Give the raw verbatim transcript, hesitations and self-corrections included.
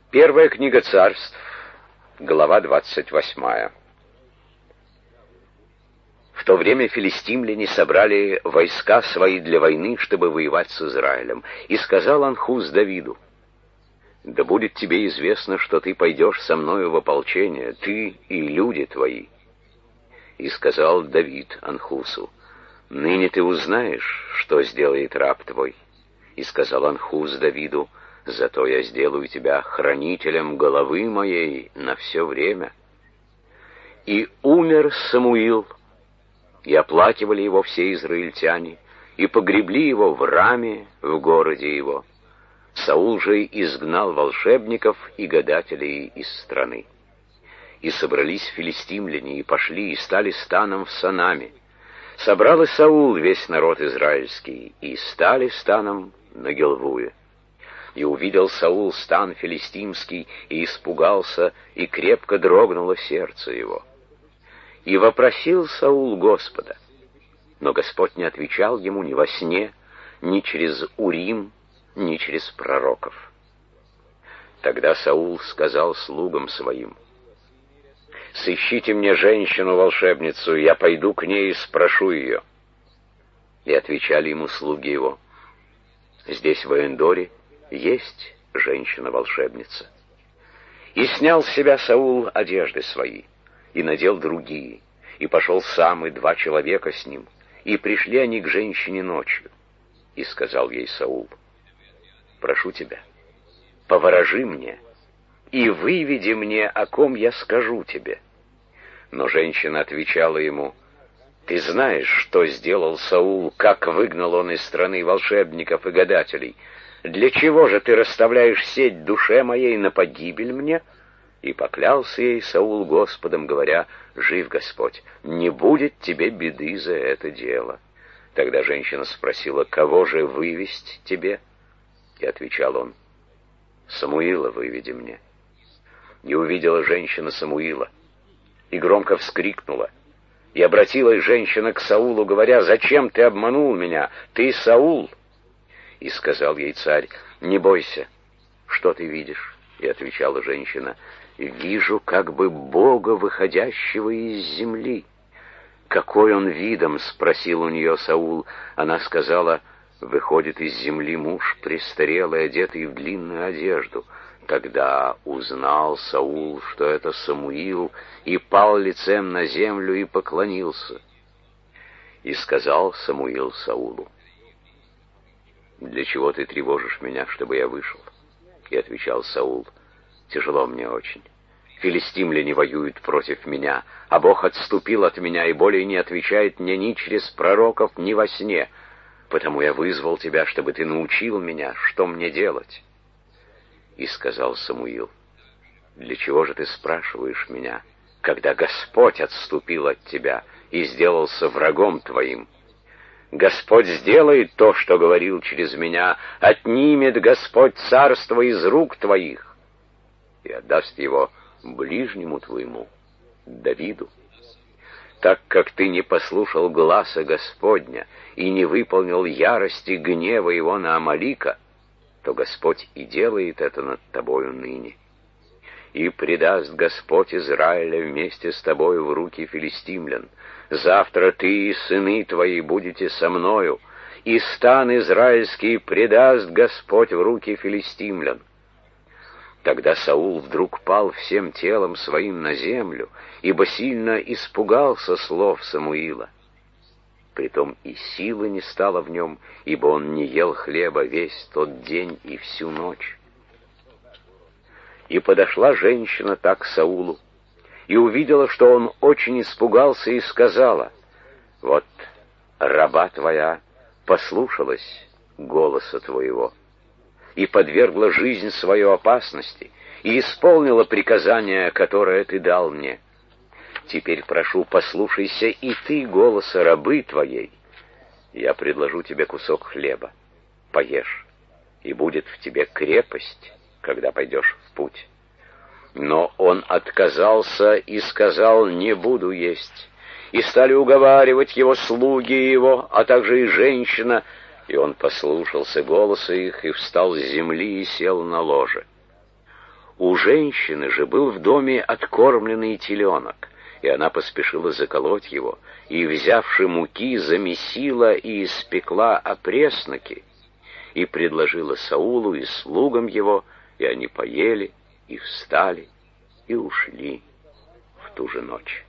Первая книга Царств, глава двадцать восьмая. В то время филистимляне собрали войска свои для войны, чтобы воевать с Израилем. И сказал Анхус Давиду: «Да будет тебе известно, что ты пойдешь со мною в ополчение, ты и люди твои». И сказал Давид Анхусу: «Ныне ты узнаешь, что сделает раб твой». И сказал Анхус Давиду: «Зато я сделаю тебя хранителем головы моей на все время». И умер Самуил, и оплакивали его все израильтяне, и погребли его в Раме, в городе его. Саул же изгнал волшебников и гадателей из страны. И собрались филистимляне, и пошли, и стали станом в Санаме. Собрал и Саул весь народ израильский, и стали станом на Гилвуе. И увидел Саул стан филистимский, и испугался, и крепко дрогнуло сердце его. И вопросил Саул Господа, но Господь не отвечал ему ни во сне, ни через Урим, ни через пророков. Тогда Саул сказал слугам своим: «Сыщите мне женщину-волшебницу, я пойду к ней и спрошу ее». И отвечали ему слуги его: «Здесь в Эндоре есть женщина-волшебница». И снял с себя Саул одежды свои, и надел другие, и пошел сам, и два человека с ним, и пришли они к женщине ночью. И сказал ей Саул: «Прошу тебя, поворожи мне, и выведи мне, о ком я скажу тебе». Но женщина отвечала ему: «Ты знаешь, что сделал Саул, как выгнал он из страны волшебников и гадателей. Для чего же ты расставляешь сеть душе моей на погибель мне?» И поклялся ей Саул Господом, говоря: «Жив Господь, не будет тебе беды за это дело». Тогда женщина спросила: «Кого же вывесть тебе?» И отвечал он: «Самуила выведи мне». И увидела женщина Самуила, и громко вскрикнула. И обратилась женщина к Саулу, говоря: «Зачем ты обманул меня? Ты Саул». И сказал ей царь: «Не бойся, что ты видишь?» И отвечала женщина: «Вижу как бы Бога, выходящего из земли». «Какой он видом?» — спросил у нее Саул. Она сказала: «Выходит из земли муж престарелый, одетый в длинную одежду». Тогда узнал Саул, что это Самуил, и пал лицем на землю и поклонился. И сказал Самуил Саулу: «Для чего ты тревожишь меня, чтобы я вышел?» И отвечал Саул: «Тяжело мне очень. Филистимляне воюют против меня, а Бог отступил от меня и более не отвечает мне ни через пророков, ни во сне. Потому я вызвал тебя, чтобы ты научил меня, что мне делать». И сказал Самуил: «Для чего же ты спрашиваешь меня, когда Господь отступил от тебя и сделался врагом твоим? Господь сделает то, что говорил через меня, отнимет Господь царство из рук твоих и отдаст его ближнему твоему, Давиду. Так как ты не послушал гласа Господня и не выполнил ярости гнева его на Амалика, то Господь и делает это над тобою ныне. И предаст Господь Израиля вместе с тобою в руки филистимлян. Завтра ты и сыны твои будете со мною, и стан израильский предаст Господь в руки филистимлян». Тогда Саул вдруг пал всем телом своим на землю, ибо сильно испугался слов Самуила. Притом и силы не стало в нем, ибо он не ел хлеба весь тот день и всю ночь. И подошла женщина так к Саулу, и увидела, что он очень испугался, и сказала: «Вот раба твоя послушалась голоса твоего, и подвергла жизнь свою опасности, и исполнила приказание, которое ты дал мне. Теперь прошу, послушайся и ты голоса рабы твоей. Я предложу тебе кусок хлеба, поешь, и будет в тебе крепость, когда пойдешь в путь». Но он отказался и сказал: «Не буду есть». И стали уговаривать его слуги его, а также и женщина, и он послушался голоса их, и встал с земли и сел на ложе. У женщины же был в доме откормленный теленок, и она поспешила заколоть его, и, взявши муки, замесила и испекла опресноки, и предложила Саулу и слугам его, и они поели, и встали, и ушли в ту же ночь.